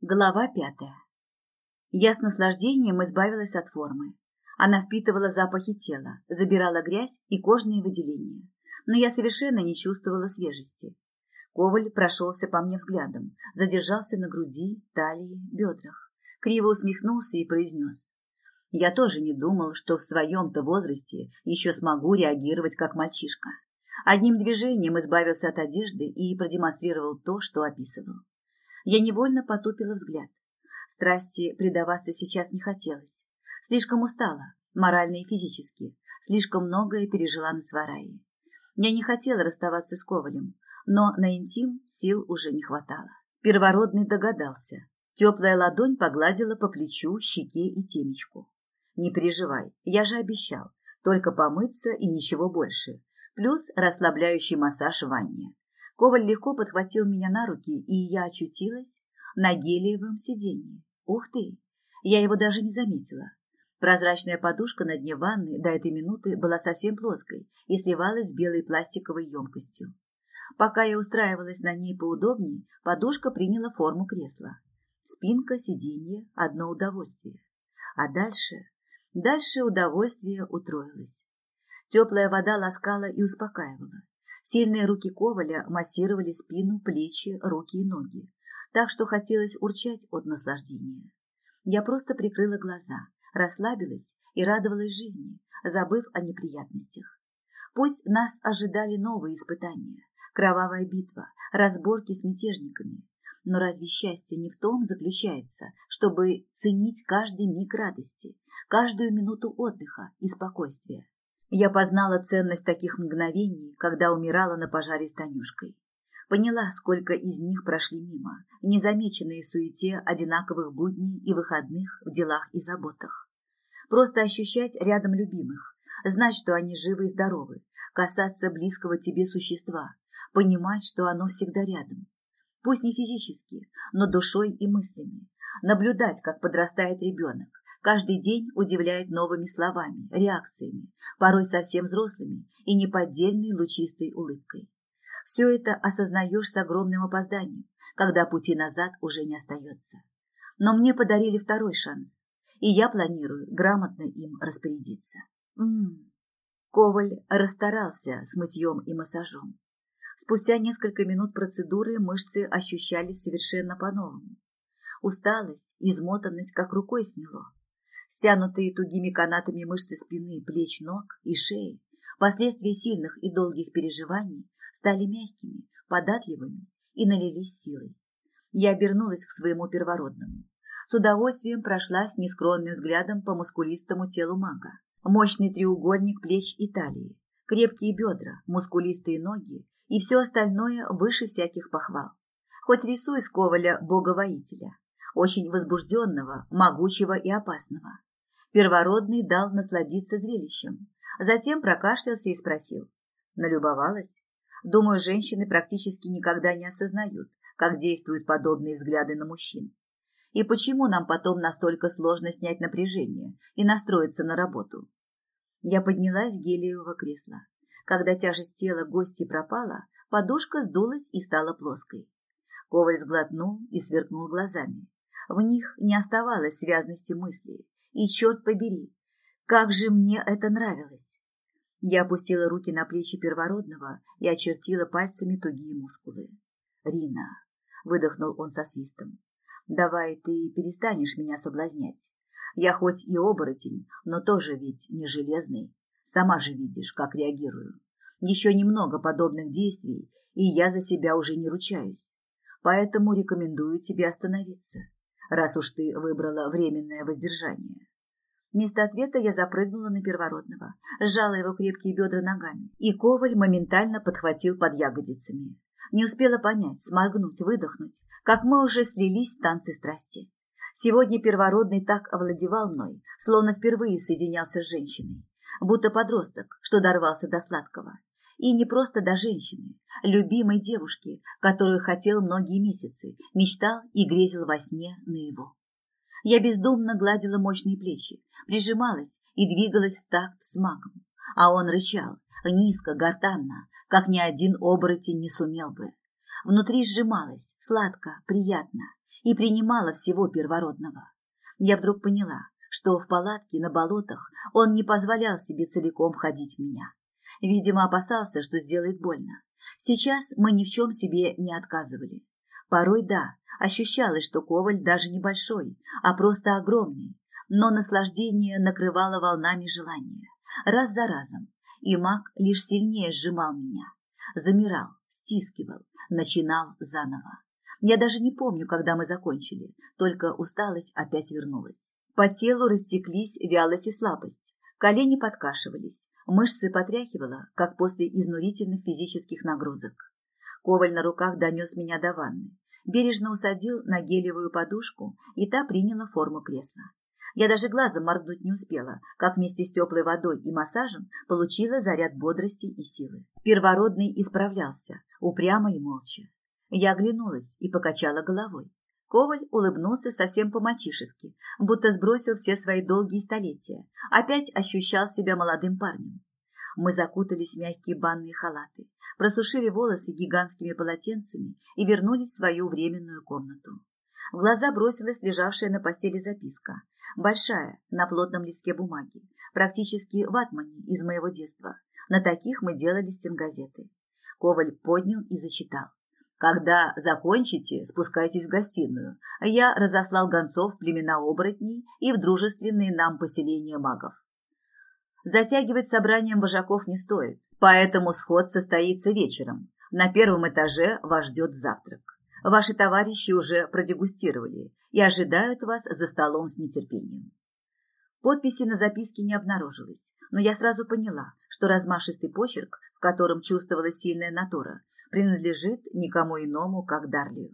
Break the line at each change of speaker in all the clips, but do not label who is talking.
Глава 5. Я с наслаждением избавилась от формы. Она впитывала запахи тела, забирала грязь и кожные выделения. Но я совершенно не чувствовала свежести. Коваль прошелся по мне взглядом, задержался на груди, талии, бедрах. Криво усмехнулся и произнес. Я тоже не думал, что в своем-то возрасте еще смогу реагировать как мальчишка. Одним движением избавился от одежды и продемонстрировал то, что описывал. Я невольно потупила взгляд. Страсти предаваться сейчас не хотелось. Слишком устала, морально и физически. Слишком многое пережила на сварае. Я не хотела расставаться с Ковалем, но на интим сил уже не хватало. Первородный догадался. Теплая ладонь погладила по плечу, щеке и темечку. Не переживай, я же обещал. Только помыться и ничего больше. Плюс расслабляющий массаж в ванне. Коваль легко подхватил меня на руки, и я очутилась на гелиевом сиденье. Ух ты! Я его даже не заметила. Прозрачная подушка на дне ванны до этой минуты была совсем плоской и сливалась с белой пластиковой емкостью. Пока я устраивалась на ней поудобнее, подушка приняла форму кресла. Спинка, сиденье – одно удовольствие. А дальше удовольствие утроилось. Теплая вода ласкала и успокаивала. Сильные руки Коваля массировали спину, плечи, руки и ноги, так что хотелось урчать от наслаждения. Я просто прикрыла глаза, расслабилась и радовалась жизни, забыв о неприятностях. Пусть нас ожидали новые испытания, кровавая битва, разборки с мятежниками, но разве счастье не в том заключается, чтобы ценить каждый миг радости, каждую минуту отдыха и спокойствия? Я познала ценность таких мгновений, когда умирала на пожаре с Танюшкой. Поняла, сколько из них прошли мимо, незамеченные в суете одинаковых будней и выходных в делах и заботах. Просто ощущать рядом любимых, знать, что они живы и здоровы, касаться близкого тебе существа, понимать, что оно всегда рядом. Пусть не физически, но душой и мыслями. Наблюдать, как подрастает ребенок, каждый день удивляет новыми словами, реакциями, порой совсем взрослыми и неподдельной лучистой улыбкой. Все это осознаешь с огромным опозданием, когда пути назад уже не остается. Но мне подарили второй шанс, и я планирую грамотно им распорядиться. Коваль расстарался с мытьем и массажом. Спустя несколько минут процедуры мышцы ощущались совершенно по-новому. Усталость, измотанность как рукой сняло. Стянутые тугими канатами мышцы спины, плеч, ног и шеи, последствия сильных и долгих переживаний, стали мягкими, податливыми и налились силой. Я обернулась к своему первородному. С удовольствием прошлась нескромным взглядом по мускулистому телу мага. Мощный треугольник плеч и талии, крепкие бедра, мускулистые ноги и все остальное выше всяких похвал. Хоть рисуй с Коваля бога-воителя, очень возбужденного, могучего и опасного. Первородный дал насладиться зрелищем, затем прокашлялся и спросил. Налюбовалась? Думаю, женщины практически никогда не осознают, как действуют подобные взгляды на мужчин. И почему нам потом настолько сложно снять напряжение и настроиться на работу? Я поднялась с гелиевого кресла. Когда тяжесть тела гостьи пропала, подушка сдулась и стала плоской. Коваль сглотнул и сверкнул глазами. В них не оставалось связности мыслей. И, черт побери, как же мне это нравилось! Я опустила руки на плечи первородного и очертила пальцами тугие мускулы. «Рина!» — выдохнул он со свистом. «Давай ты перестанешь меня соблазнять. Я хоть и оборотень, но тоже ведь не железный. Сама же видишь, как реагирую. Еще немного подобных действий, и я за себя уже не ручаюсь. Поэтому рекомендую тебе остановиться, раз уж ты выбрала временное воздержание». Вместо ответа я запрыгнула на первородного, сжала его крепкие бедра ногами, и Коваль моментально подхватил под ягодицами. Не успела понять, сморгнуть, выдохнуть, как мы уже слились в танце страсти. Сегодня первородный так овладевал мной, словно впервые соединялся с женщиной, будто подросток, что дорвался до сладкого. И не просто до женщины, любимой девушки, которую хотел многие месяцы, мечтал и грезил во сне наяву. Я бездумно гладила мощные плечи, прижималась и двигалась в такт с магом, а он рычал, низко, гортанно, как ни один оборотень не сумел бы. Внутри сжималось, сладко, приятно, и принимала всего первородного. Я вдруг поняла, что в палатке на болотах он не позволял себе целиком входить в меня. Видимо, опасался, что сделает больно. Сейчас мы ни в чем себе не отказывали. Порой, да, ощущалось, что Коваль даже небольшой, а просто огромный, но наслаждение накрывало волнами желания, раз за разом, и маг лишь сильнее сжимал меня, замирал, стискивал, начинал заново. Я даже не помню, когда мы закончили, только усталость опять вернулась. По телу растеклись вялость и слабость, колени подкашивались, мышцы потряхивало, как после изнурительных физических нагрузок. Коваль на руках донес меня до ванны, бережно усадил на гелевую подушку, и та приняла форму кресла. Я даже глазом моргнуть не успела, как вместе с теплой водой и массажем получила заряд бодрости и силы. Первородный исправлялся, упрямо и молча. Я оглянулась и покачала головой. Коваль улыбнулся совсем по-мальчишески, будто сбросил все свои долгие столетия, опять ощущал себя молодым парнем. Мы закутались в мягкие банные халаты, просушили волосы гигантскими полотенцами и вернулись в свою временную комнату. В глаза бросилась лежавшая на постели записка, большая, на плотном листке бумаги, практически ватмане из моего детства. На таких мы делали стенгазеты. Коваль поднял и зачитал. «Когда закончите, спускайтесь в гостиную. Я разослал гонцов в племена оборотней и в дружественные нам поселения магов. Затягивать собранием вожаков не стоит, поэтому сход состоится вечером. На первом этаже вас ждет завтрак. Ваши товарищи уже продегустировали и ожидают вас за столом с нетерпением». Подписи на записке не обнаружилось, но я сразу поняла, что размашистый почерк, в котором чувствовалась сильная натура, принадлежит никому иному, как Дарлию.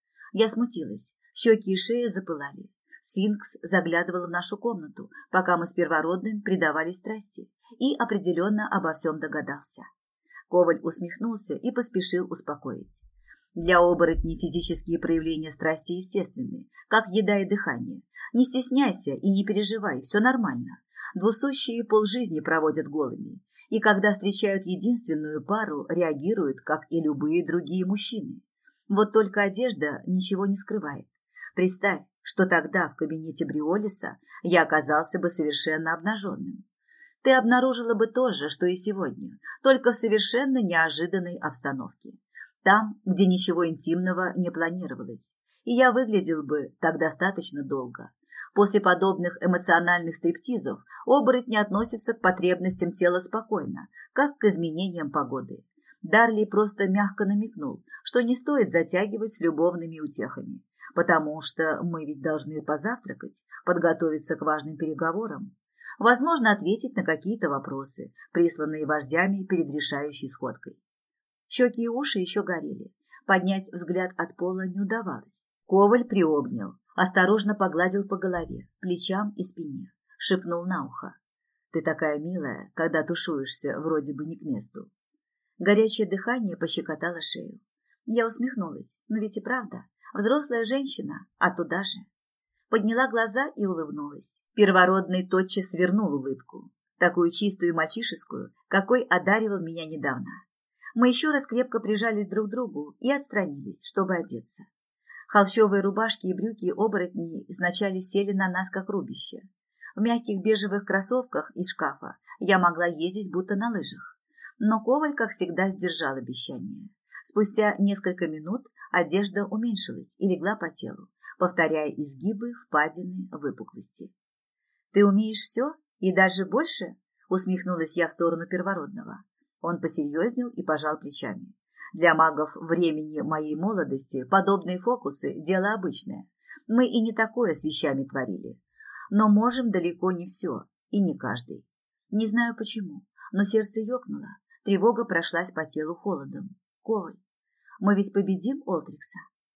Я смутилась, щеки и шея запылали. Сфинкс заглядывал в нашу комнату, пока мы с первородным предавались страсти, и определенно обо всем догадался. Коваль усмехнулся и поспешил успокоить. Для оборотней физические проявления страсти естественны, как еда и дыхание. Не стесняйся и не переживай, все нормально. Двусущие полжизни проводят голыми, и когда встречают единственную пару, реагируют, как и любые другие мужчины. Вот только одежда ничего не скрывает. Представь, что тогда в кабинете Бриолиса я оказался бы совершенно обнаженным. Ты обнаружила бы то же, что и сегодня, только в совершенно неожиданной обстановке. Там, где ничего интимного не планировалось. И я выглядел бы так достаточно долго. После подобных эмоциональных стриптизов оборотни относятся к потребностям тела спокойно, как к изменениям погоды. Дарли просто мягко намекнул, что не стоит затягивать с любовными утехами, потому что мы ведь должны позавтракать, подготовиться к важным переговорам, возможно, ответить на какие-то вопросы, присланные вождями перед решающей сходкой. Щеки и уши еще горели, поднять взгляд от пола не удавалось. Коваль приобнял, осторожно погладил по голове, плечам и спине, шепнул на ухо. «Ты такая милая, когда тушуешься вроде бы не к месту». Горячее дыхание пощекотало шею. Я усмехнулась, но ведь и правда, взрослая женщина, а туда же. Подняла глаза и улыбнулась. Первородный тотчас свернул улыбку, такую чистую и мальчишескую, какой одаривал меня недавно. Мы еще раз крепко прижались друг к другу и отстранились, чтобы одеться. Холщовые рубашки и брюки оборотней сначала сели на нас, как рубище. В мягких бежевых кроссовках из шкафа я могла ездить будто на лыжах. Но Коваль, как всегда, сдержал обещание. Спустя несколько минут одежда уменьшилась и легла по телу, повторяя изгибы, впадины, выпуклости. «Ты умеешь все? И даже больше?» — усмехнулась я в сторону первородного. Он посерьезнел и пожал плечами. «Для магов времени моей молодости подобные фокусы – дело обычное. Мы и не такое с вещами творили. Но можем далеко не все, и не каждый. Не знаю почему, но сердце ёкнуло, тревога прошлась по телу холодом. Коваль, мы ведь победим Олдрикса?»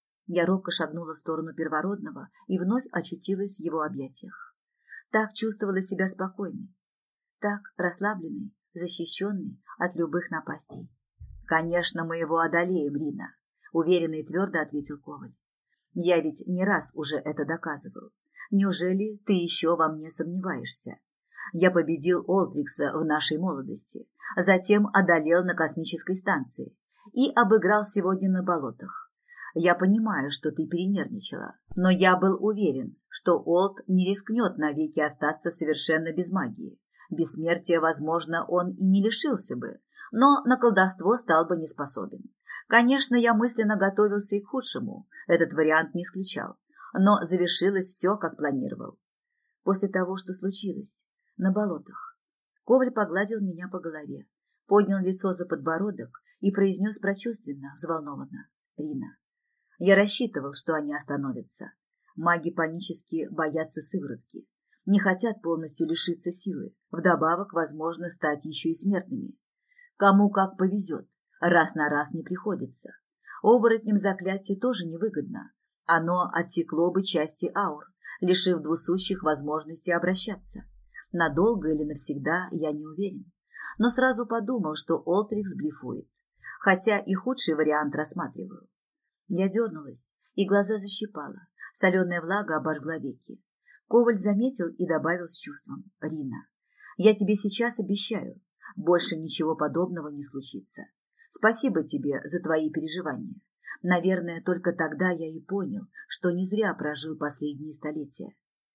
Я робко шагнула в сторону первородного и вновь очутилась в его объятиях. Так чувствовала себя спокойной, так расслабленной, защищенный от любых напастей. «Конечно, мы его одолеем, Рина», — уверенно и твердо ответил Коваль. «Я ведь не раз уже это доказывал. Неужели ты еще во мне сомневаешься? Я победил Олдрикса в нашей молодости, затем одолел на космической станции и обыграл сегодня на болотах. Я понимаю, что ты перенервничала, но я был уверен, что Олд не рискнет навеки остаться совершенно без магии. Бессмертия, возможно, он и не лишился бы, но на колдовство стал бы не способен. Конечно, я мысленно готовился и к худшему, этот вариант не исключал, но завершилось все, как планировал. После того, что случилось на болотах, Коваль погладил меня по голове, поднял лицо за подбородок и произнес прочувственно, взволнованно: «Рина, я рассчитывал, что они остановятся. Маги панически боятся сыворотки, не хотят полностью лишиться силы, вдобавок, возможно, стать еще и смертными. Кому как повезет, раз на раз не приходится. Оборотням заклятие тоже невыгодно. Оно отсекло бы части аур, лишив двусущих возможности обращаться. Надолго или навсегда, я не уверен. Но сразу подумал, что Олтрикс блефует, хотя и худший вариант рассматриваю. Я дернулась, и глаза защипала, соленая влага обожгла веки. Коваль заметил и добавил с чувством: «Рина, я тебе сейчас обещаю, больше ничего подобного не случится. Спасибо тебе за твои переживания. Наверное, только тогда я и понял, что не зря прожил последние столетия».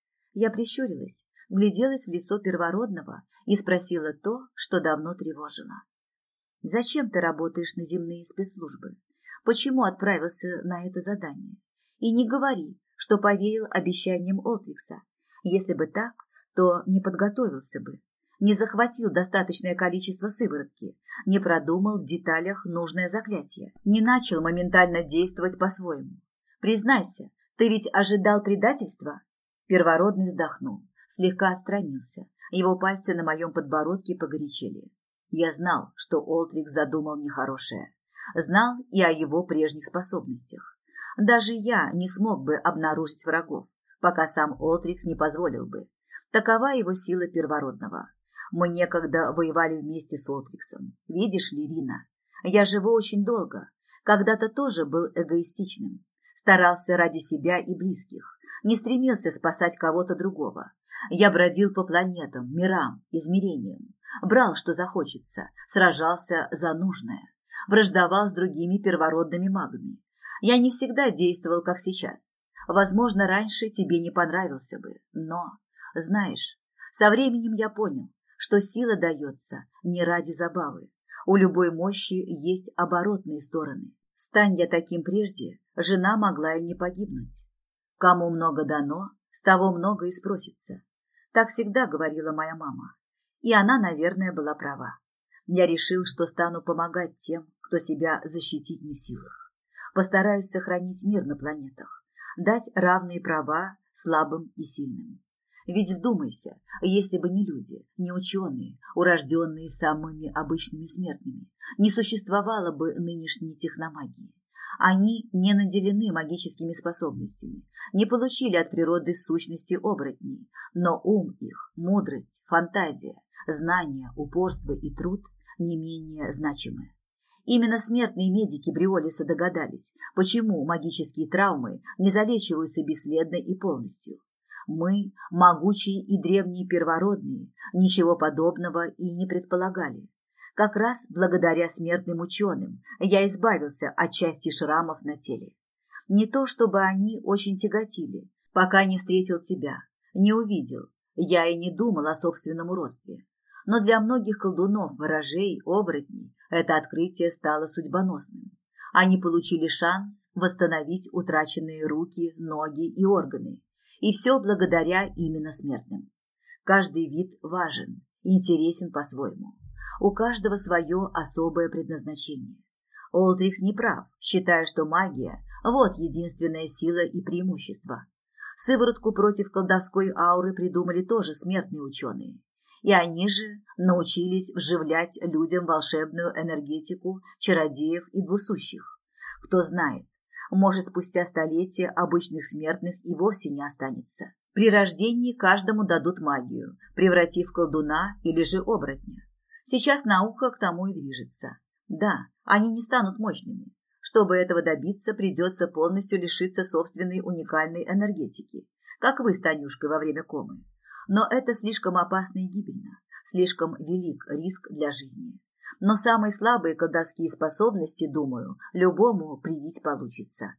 Я прищурилась, вгляделась в лицо первородного и спросила то, что давно тревожило. «Зачем ты работаешь на земные спецслужбы? Почему отправился на это задание? И не говори, что поверил обещаниям Олтрикса. Если бы так, то не подготовился бы, не захватил достаточное количество сыворотки, не продумал в деталях нужное заклятие, не начал моментально действовать по-своему. Признайся, ты ведь ожидал предательства?» Первородный вздохнул, слегка отстранился, его пальцы на моем подбородке погорячели. Я знал, что Олтрикс задумал нехорошее. Знал и о его прежних способностях. Даже я не смог бы обнаружить врагов, пока сам Олтрикс не позволил бы. Такова его сила первородного. Мы некогда воевали вместе с Олтриксом. Видишь ли, Рина, я живу очень долго. Когда-то тоже был эгоистичным. Старался ради себя и близких. Не стремился спасать кого-то другого. Я бродил по планетам, мирам, измерениям. Брал, что захочется. Сражался за нужное. Враждовал с другими первородными магами. Я не всегда действовал, как сейчас. Возможно, раньше тебе не понравился бы, но, знаешь, со временем я понял, что сила дается не ради забавы. У любой мощи есть оборотные стороны. Стань я таким прежде, жена могла и не погибнуть. Кому много дано, с того много и спросится. Так всегда говорила моя мама. И она, наверное, была права. Я решил, что стану помогать тем, кто себя защитить не в силах. Постараюсь сохранить мир на планетах, дать равные права слабым и сильным. Ведь вдумайся, если бы не люди, не ученые, урожденные самыми обычными смертными, не существовало бы нынешней техномагии. Они не наделены магическими способностями, не получили от природы сущности оборотней, но ум их, мудрость, фантазия, знания, упорство и труд не менее значимы. Именно смертные медики Бриолиса догадались, почему магические травмы не залечиваются бесследно и полностью. Мы, могучие и древние первородные, ничего подобного и не предполагали. Как раз благодаря смертным ученым я избавился от части шрамов на теле. Не то чтобы они очень тяготили, пока не встретил тебя, не увидел, я и не думал о собственном уродстве. Но для многих колдунов, ворожей, оборотней это открытие стало судьбоносным. Они получили шанс восстановить утраченные руки, ноги и органы. И все благодаря именно смертным. Каждый вид важен, интересен по-своему. У каждого свое особое предназначение. Олтрикс не прав, считая, что магия – вот единственная сила и преимущество. Сыворотку против колдовской ауры придумали тоже смертные ученые. И они же научились вживлять людям волшебную энергетику чародеев и двусущих. Кто знает, может, спустя столетия обычных смертных и вовсе не останется. При рождении каждому дадут магию, превратив в колдуна или же оборотня. Сейчас наука к тому и движется. Да, они не станут мощными. Чтобы этого добиться, придется полностью лишиться собственной уникальной энергетики, как вы с Танюшкой во время комы. Но это слишком опасно и гибельно, слишком велик риск для жизни. Но самые слабые колдовские способности, думаю, любому привить получится.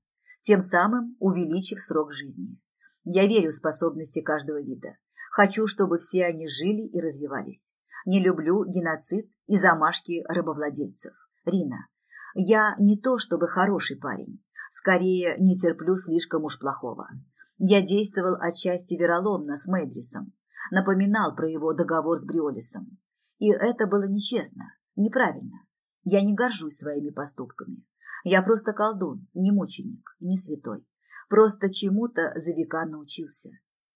тем самым увеличив срок жизни. Я верю в способности каждого вида. Хочу, чтобы все они жили и развивались. Не люблю геноцид и замашки рабовладельцев. Рина, я не то чтобы хороший парень. Скорее, не терплю слишком уж плохого. Я действовал отчасти вероломно с Мэйдрисом. Напоминал про его договор с Бриолисом. И это было нечестно, неправильно. Я не горжусь своими поступками. Я просто колдун, не мученик, не святой. Просто чему-то за века научился.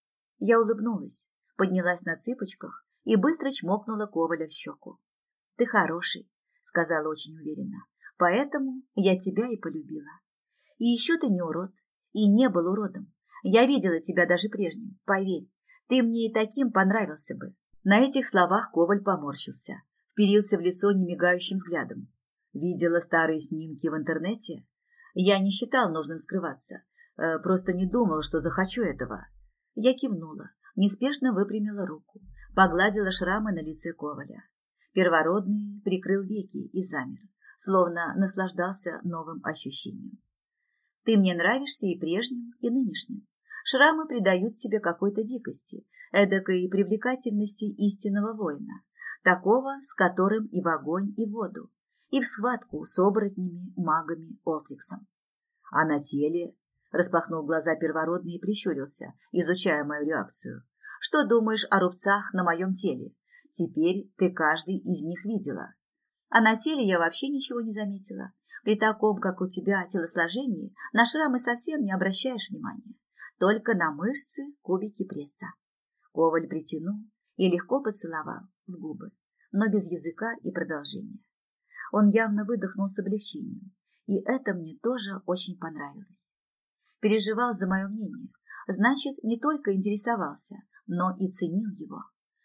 Я улыбнулась, поднялась на цыпочках и быстро чмокнула Коваля в щеку. «Ты хороший», — сказала очень уверенно, — «поэтому я тебя и полюбила. И еще ты не урод, и не был уродом. Я видела тебя даже прежним, поверь, ты мне и таким понравился бы». На этих словах Коваль поморщился, вперился в лицо немигающим взглядом. Видела старые снимки в интернете? Я не считал нужным скрываться, просто не думал, что захочу этого. Я кивнула, неспешно выпрямила руку, погладила шрамы на лице Коваля. Первородный прикрыл веки и замер, словно наслаждался новым ощущением. Ты мне нравишься и прежним, и нынешним. Шрамы придают тебе какой-то дикости, эдакой привлекательности истинного воина, такого, с которым и в огонь, и в воду, и в схватку с оборотнями, магами, Олтриксом. А на теле... Распахнул глаза первородный и прищурился, изучая мою реакцию. «Что думаешь о рубцах на моем теле? Теперь ты каждый из них видела. А на теле я вообще ничего не заметила. При таком, как у тебя, телосложении, на шрамы совсем не обращаешь внимания. Только на мышцы, кубики пресса». Коваль притянул и легко поцеловал в губы, но без языка и продолжения. Он явно выдохнул с облегчением, и это мне тоже очень понравилось. Переживал за мое мнение, значит, не только интересовался, но и ценил его.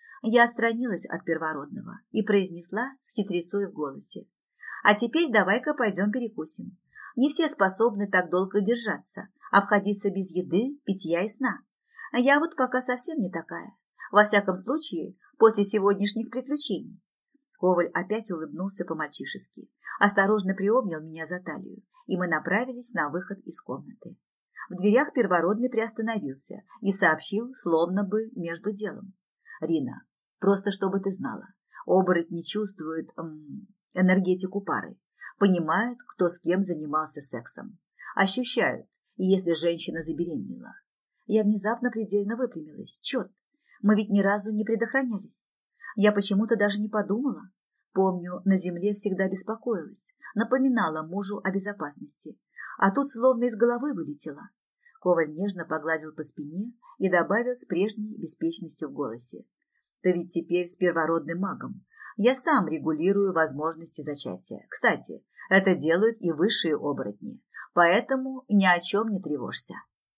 Я отстранилась от первородного и произнесла с хитрецой в голосе: «А теперь давай-ка пойдем перекусим. Не все способны так долго держаться, обходиться без еды, питья и сна. Я вот пока совсем не такая. Во всяком случае, после сегодняшних приключений». Коваль опять улыбнулся по-мальчишески, осторожно приобнял меня за талию, и мы направились на выход из комнаты. В дверях первородный приостановился и сообщил, словно бы между делом: «Рина, просто чтобы ты знала, оборотни чувствуют энергетику пары, понимают, кто с кем занимался сексом, ощущают, если женщина забеременела». Я внезапно предельно выпрямилась. Черт, мы ведь ни разу не предохранялись. Я почему-то даже не подумала. Помню, на земле всегда беспокоилась, напоминала мужу о безопасности. А тут словно из головы вылетело. Коваль нежно погладил по спине и добавил с прежней беспечностью в голосе: «Ты ведь теперь с первородным магом. Я сам регулирую возможности зачатия. Кстати, это делают и высшие оборотни, поэтому ни о чем не тревожься».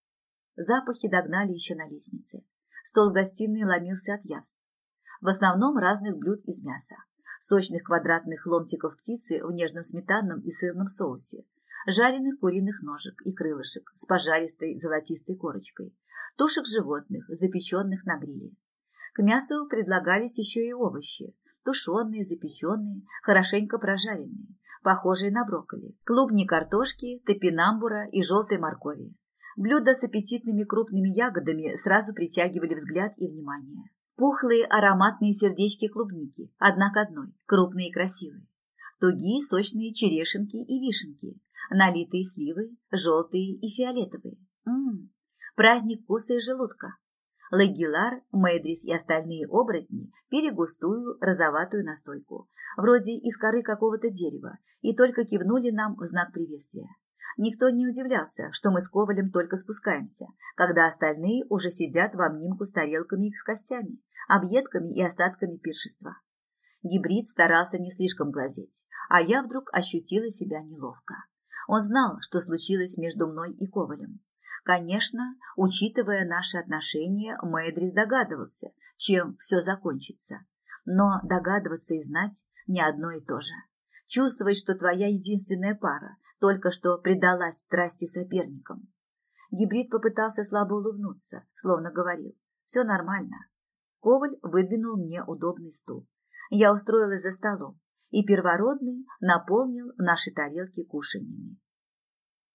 Запахи догнали еще на лестнице. Стол в гостиной ломился от явств. В основном разных блюд из мяса, сочных квадратных ломтиков птицы в нежном сметанном и сырном соусе, жареных куриных ножек и крылышек с пожаристой золотистой корочкой, тушек животных, запеченных на гриле. К мясу предлагались еще и овощи, тушеные, запеченные, хорошенько прожаренные, похожие на брокколи, клубни картошки, топинамбура и желтой моркови. Блюда с аппетитными крупными ягодами сразу притягивали взгляд и внимание. Пухлые ароматные сердечки клубники, одна к одной, крупные и красивые. Тугие сочные черешенки и вишенки, налитые сливы, желтые и фиолетовые. Праздник вкуса и желудка. Легилар, Мэйдрис и остальные оборотни пили густую розоватую настойку, вроде из коры какого-то дерева, и только кивнули нам в знак приветствия. Никто не удивлялся, что мы с Ковалем только спускаемся, когда остальные уже сидят в обнимку с тарелками их с костями, объедками и остатками пиршества. Гибрид старался не слишком глазеть, а я вдруг ощутила себя неловко. Он знал, что случилось между мной и Ковалем. Конечно, учитывая наши отношения, Мэйдрис догадывался, чем все закончится. Но догадываться и знать не одно и то же. Чувствовать, что твоя единственная пара только что предалась страсти соперникам. Гибрид попытался слабо улыбнуться, словно говорил: «Все нормально». Коваль выдвинул мне удобный стул. Я устроилась за столом, и первородный наполнил наши тарелки кушаньями.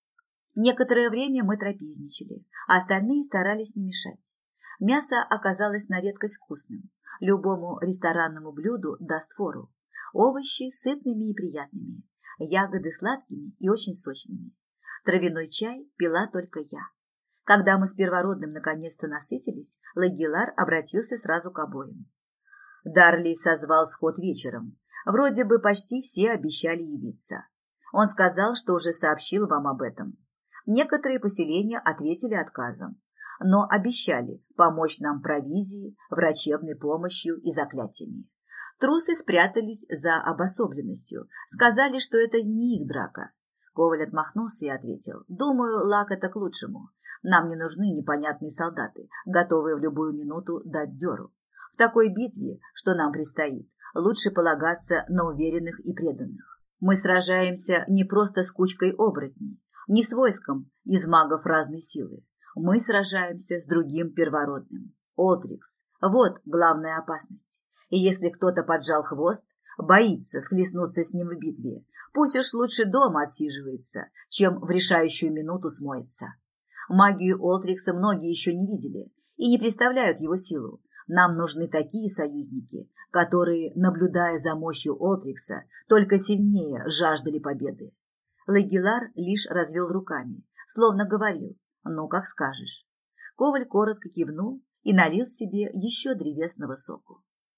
Некоторое время мы трапезничали, а остальные старались не мешать. Мясо оказалось на редкость вкусным. Любому ресторанному блюду даст фору. Овощи сытными и приятными, ягоды сладкими и очень сочными. Травяной чай пила только я. Когда мы с первородным наконец-то насытились, Лэгилар обратился сразу к обоим. Дарли созвал сход вечером. Вроде бы почти все обещали явиться. Он сказал, что уже сообщил вам об этом. Некоторые поселения ответили отказом, но обещали помочь нам провизией, врачебной помощью и заклятиями. Трусы спрятались за обособленностью, сказали, что это не их драка. Коваль отмахнулся и ответил: «Думаю, Лак, это к лучшему. Нам не нужны непонятные солдаты, готовые в любую минуту дать дёру. В такой битве, что нам предстоит, лучше полагаться на уверенных и преданных. Мы сражаемся не просто с кучкой оборотней, не с войском из магов разной силы. Мы сражаемся с другим первородным. Олдрикс. Вот главная опасность. И если кто-то поджал хвост, боится схлестнуться с ним в битве, пусть уж лучше дома отсиживается, чем в решающую минуту смоется. Магию Олдрикса многие еще не видели и не представляют его силу. Нам нужны такие союзники, которые, наблюдая за мощью Олдрикса, только сильнее жаждали победы. Лэгилар лишь развел руками, словно говорил: «Ну, как скажешь». Коваль коротко кивнул и налил себе еще древесного соку.